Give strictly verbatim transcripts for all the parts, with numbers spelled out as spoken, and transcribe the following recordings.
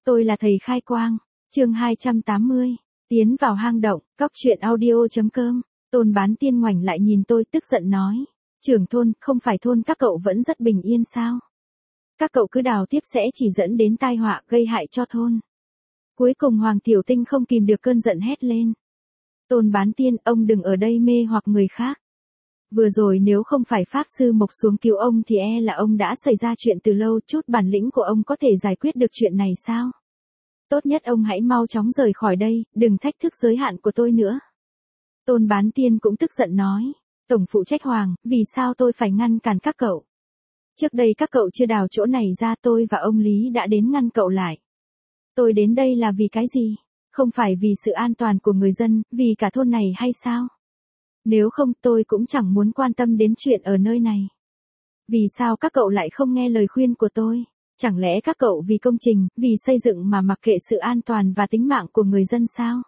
Tôi là thầy khai quang. Chương hai trăm tám mươi. Tiến vào hang động, cóc truyện audio.com. Tôn Bán Tiên ngoảnh lại nhìn tôi tức giận nói. Trưởng thôn, không phải thôn các cậu vẫn rất bình yên sao? Các cậu cứ đào tiếp sẽ chỉ dẫn đến tai họa gây hại cho thôn. Cuối cùng Hoàng Tiểu Tinh không kìm được cơn giận hét lên. Tôn Bán Tiên, ông đừng ở đây mê hoặc người khác. Vừa rồi nếu không phải Pháp Sư Mộc xuống cứu ông thì e là ông đã xảy ra chuyện từ lâu, chút bản lĩnh của ông có thể giải quyết được chuyện này sao? Tốt nhất ông hãy mau chóng rời khỏi đây, đừng thách thức giới hạn của tôi nữa. Tôn Bán Tiên cũng tức giận nói. Tổng phụ trách Hoàng, vì sao tôi phải ngăn cản các cậu? Trước đây các cậu chưa đào chỗ này ra, tôi và ông Lý đã đến ngăn cậu lại. Tôi đến đây là vì cái gì? Không phải vì sự an toàn của người dân, vì cả thôn này hay sao? Nếu không tôi cũng chẳng muốn quan tâm đến chuyện ở nơi này. Vì sao các cậu lại không nghe lời khuyên của tôi? Chẳng lẽ các cậu vì công trình, vì xây dựng mà mặc kệ sự an toàn và tính mạng của người dân sao?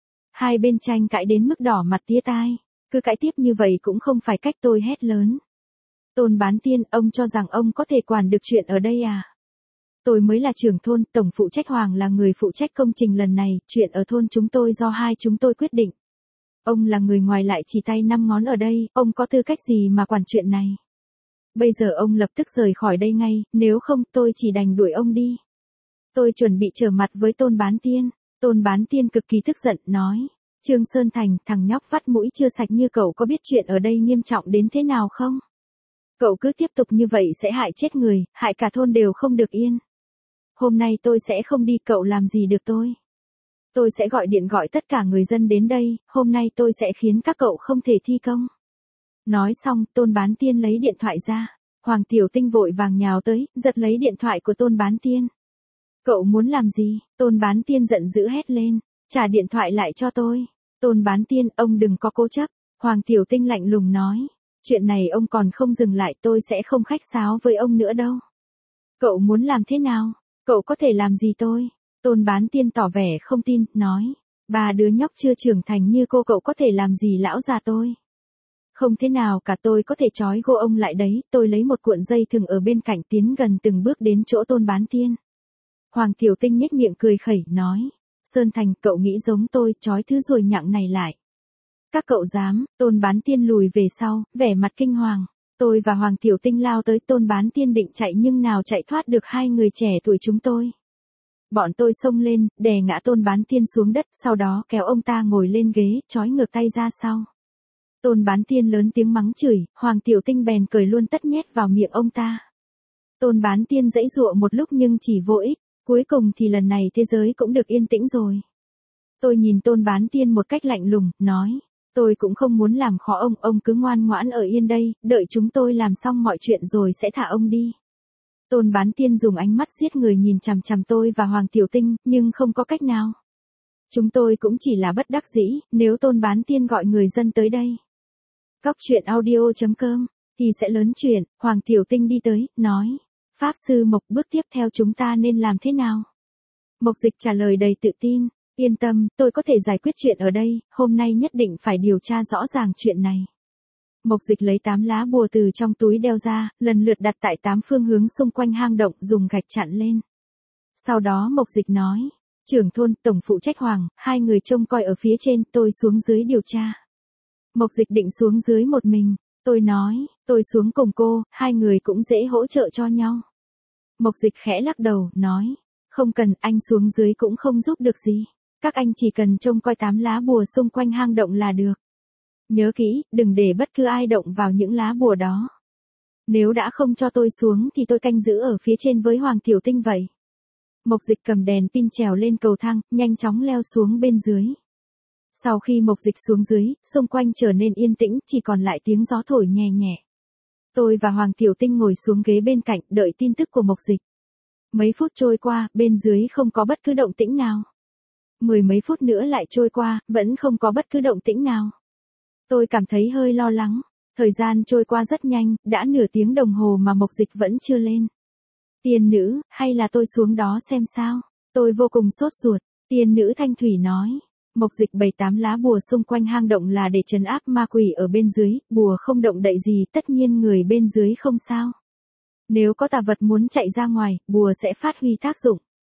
Hai bên tranh cãi đến mức đỏ mặt tía tai. Cứ cãi tiếp như vậy cũng không phải cách, tôi hét lớn. Tôn Bán Tiên, ông cho rằng ông có thể quản được chuyện ở đây à? Tôi mới là trưởng thôn, tổng phụ trách Hoàng là người phụ trách công trình lần này, chuyện ở thôn chúng tôi do hai chúng tôi quyết định. Ông là người ngoài lại chỉ tay năm ngón ở đây, ông có tư cách gì mà quản chuyện này? Bây giờ ông lập tức rời khỏi đây ngay, nếu không tôi chỉ đành đuổi ông đi. Tôi chuẩn bị trở mặt với Tôn Bán Tiên. Tôn Bán Tiên cực kỳ tức giận, nói. Trương Sơn Thành, thằng nhóc vắt mũi chưa sạch như cậu có biết chuyện ở đây nghiêm trọng đến thế nào không? Cậu cứ tiếp tục như vậy sẽ hại chết người, hại cả thôn đều không được yên. Hôm nay tôi sẽ không đi, cậu làm gì được tôi? Tôi sẽ gọi điện gọi tất cả người dân đến đây, hôm nay tôi sẽ khiến các cậu không thể thi công. Nói xong, Tôn Bán Tiên lấy điện thoại ra. Hoàng Tiểu Tinh vội vàng nhào tới, giật lấy điện thoại của Tôn Bán Tiên. Cậu muốn làm gì? Tôn Bán Tiên giận dữ hét lên. Trả điện thoại lại cho tôi. Tôn Bán Tiên, ông đừng có cố chấp. Hoàng Tiểu Tinh lạnh lùng nói. Chuyện này ông còn không dừng lại, tôi sẽ không khách sáo với ông nữa đâu. Cậu muốn làm thế nào? Cậu có thể làm gì tôi? Tôn Bán Tiên tỏ vẻ không tin, nói. Ba đứa nhóc chưa trưởng thành như cô cậu có thể làm gì lão già tôi? Không thế nào cả, tôi có thể trói gô ông lại đấy. Tôi lấy một cuộn dây thừng ở bên cạnh, tiến gần từng bước đến chỗ Tôn Bán Tiên. Hoàng Tiểu Tinh nhếch miệng cười khẩy, nói. Sơn Thành, cậu nghĩ giống tôi, trói thứ rồi nhặng này lại. Các cậu dám? Tôn Bán Tiên lùi về sau, vẻ mặt kinh hoàng. Tôi và Hoàng Tiểu Tinh lao tới, Tôn Bán Tiên định chạy nhưng nào chạy thoát được hai người trẻ tuổi chúng tôi. Bọn tôi xông lên, đè ngã Tôn Bán Tiên xuống đất, sau đó kéo ông ta ngồi lên ghế, trói ngược tay ra sau. Tôn Bán Tiên lớn tiếng mắng chửi, Hoàng Tiểu Tinh bèn cởi luôn tất nhét vào miệng ông ta. Tôn Bán Tiên giãy giụa một lúc nhưng chỉ vô ích, cuối cùng thì lần này thế giới cũng được yên tĩnh rồi. Tôi nhìn Tôn Bán Tiên một cách lạnh lùng, nói. Tôi cũng không muốn làm khó ông, ông cứ ngoan ngoãn ở yên đây, đợi chúng tôi làm xong mọi chuyện rồi sẽ thả ông đi. Tôn Bán Tiên dùng ánh mắt giết người nhìn chằm chằm tôi và Hoàng Tiểu Tinh, nhưng không có cách nào. Chúng tôi cũng chỉ là bất đắc dĩ, nếu Tôn Bán Tiên gọi người dân tới đây. Cóc truyện audio.com, thì sẽ lớn chuyện. Hoàng Tiểu Tinh đi tới, nói. Pháp Sư Mộc, bước tiếp theo chúng ta nên làm thế nào? Mộc Dịch trả lời đầy tự tin. Yên tâm, tôi có thể giải quyết chuyện ở đây, hôm nay nhất định phải điều tra rõ ràng chuyện này. Mộc Dịch lấy tám lá bùa từ trong túi đeo ra, lần lượt đặt tại tám phương hướng xung quanh hang động, dùng gạch chặn lên. Sau đó Mộc Dịch nói, trưởng thôn, tổng phụ trách Hoàng, hai người trông coi ở phía trên, tôi xuống dưới điều tra. Mộc Dịch định xuống dưới một mình, tôi nói, tôi xuống cùng cô, hai người cũng dễ hỗ trợ cho nhau. Mộc Dịch khẽ lắc đầu, nói, không cần, anh xuống dưới cũng không giúp được gì. Các anh chỉ cần trông coi tám lá bùa xung quanh hang động là được. Nhớ kỹ, đừng để bất cứ ai động vào những lá bùa đó. Nếu đã không cho tôi xuống thì tôi canh giữ ở phía trên với Hoàng Tiểu Tinh vậy. Mộc Dịch cầm đèn pin trèo lên cầu thang, nhanh chóng leo xuống bên dưới. Sau khi Mộc Dịch xuống dưới, xung quanh trở nên yên tĩnh, chỉ còn lại tiếng gió thổi nhẹ nhẹ. Tôi và Hoàng Tiểu Tinh ngồi xuống ghế bên cạnh, đợi tin tức của Mộc Dịch. Mấy phút trôi qua, bên dưới không có bất cứ động tĩnh nào. Mười mấy phút nữa lại trôi qua, vẫn không có bất cứ động tĩnh nào. Tôi cảm thấy hơi lo lắng. Thời gian trôi qua rất nhanh, đã nửa tiếng đồng hồ mà Mộc Dịch vẫn chưa lên. Tiên nữ, hay là tôi xuống đó xem sao? Tôi vô cùng sốt ruột. Tiên nữ Thanh Thủy nói. Mộc Dịch bày tám lá bùa xung quanh hang động là để trấn áp ma quỷ ở bên dưới, bùa không động đậy gì, tất nhiên người bên dưới không sao. Nếu có tà vật muốn chạy ra ngoài, bùa sẽ phát huy tác dụng.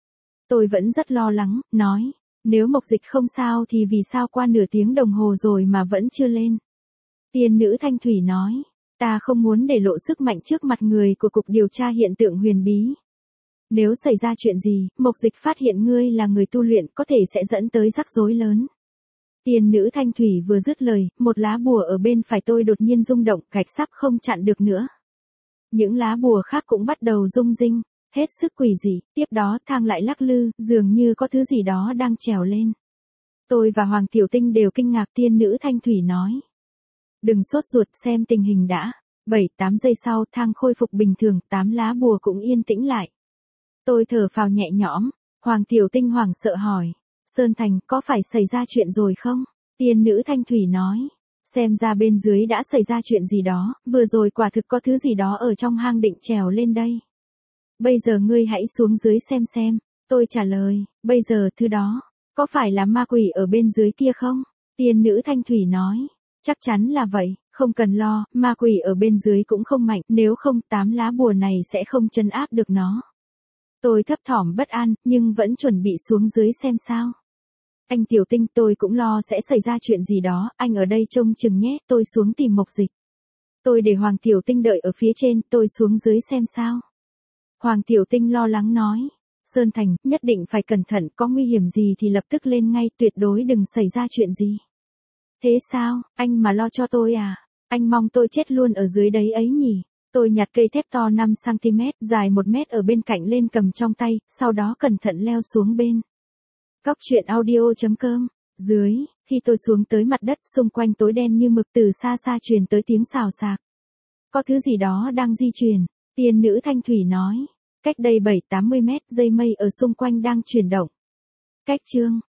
Tôi vẫn rất lo lắng, nói, nếu Mộc Dịch không sao thì vì sao qua nửa tiếng đồng hồ rồi mà vẫn chưa lên. Tiên nữ Thanh Thủy nói, ta không muốn để lộ sức mạnh trước mặt người của Cục Điều tra Hiện tượng huyền bí. Nếu xảy ra chuyện gì, Mộc Dịch phát hiện ngươi là người tu luyện có thể sẽ dẫn tới rắc rối lớn. Tiên nữ Thanh Thủy vừa dứt lời, một lá bùa ở bên phải tôi đột nhiên rung động, gạch sắp không chặn được nữa. Những lá bùa khác cũng bắt đầu rung rinh, hết sức quỷ dị, tiếp đó thang lại lắc lư, dường như có thứ gì đó đang trèo lên. Tôi và Hoàng Tiểu Tinh đều kinh ngạc. Tiên nữ Thanh Thủy nói, đừng sốt ruột, xem tình hình đã. bảy tám giây sau thang khôi phục bình thường, tám lá bùa cũng yên tĩnh lại. Tôi thở phào nhẹ nhõm. Hoàng Tiểu Tinh hoảng sợ hỏi, Sơn Thành, có phải xảy ra chuyện rồi không? Tiên nữ Thanh Thủy nói, xem ra bên dưới đã xảy ra chuyện gì đó, vừa rồi quả thực có thứ gì đó ở trong hang định trèo lên đây. Bây giờ ngươi hãy xuống dưới xem xem. Tôi trả lời, bây giờ thứ đó, có phải là ma quỷ ở bên dưới kia không? Tiên nữ Thanh Thủy nói, chắc chắn là vậy, không cần lo, ma quỷ ở bên dưới cũng không mạnh, nếu không tám lá bùa này sẽ không trấn áp được nó. Tôi thấp thỏm bất an, nhưng vẫn chuẩn bị xuống dưới xem sao. Anh Tiểu Tinh, tôi cũng lo sẽ xảy ra chuyện gì đó, anh ở đây trông chừng nhé, tôi xuống tìm Mộc Dịch. Tôi để Hoàng Tiểu Tinh đợi ở phía trên, tôi xuống dưới xem sao. Hoàng Tiểu Tinh lo lắng nói, Sơn Thành, nhất định phải cẩn thận, có nguy hiểm gì thì lập tức lên ngay, tuyệt đối đừng xảy ra chuyện gì. Thế sao, anh mà lo cho tôi à? Anh mong tôi chết luôn ở dưới đấy ấy nhỉ? Tôi nhặt cây thép to năm xăng ti mét, dài một mét ở bên cạnh lên cầm trong tay, sau đó cẩn thận leo xuống bên. Cóc truyện audio chấm com. Dưới, khi tôi xuống tới mặt đất, xung quanh tối đen như mực, từ xa xa truyền tới tiếng xào xạc. Có thứ gì đó đang di chuyển. Tiên nữ Thanh Thủy nói, cách đây bảy tám mươi mét, dây mây ở xung quanh đang chuyển động. Cách chương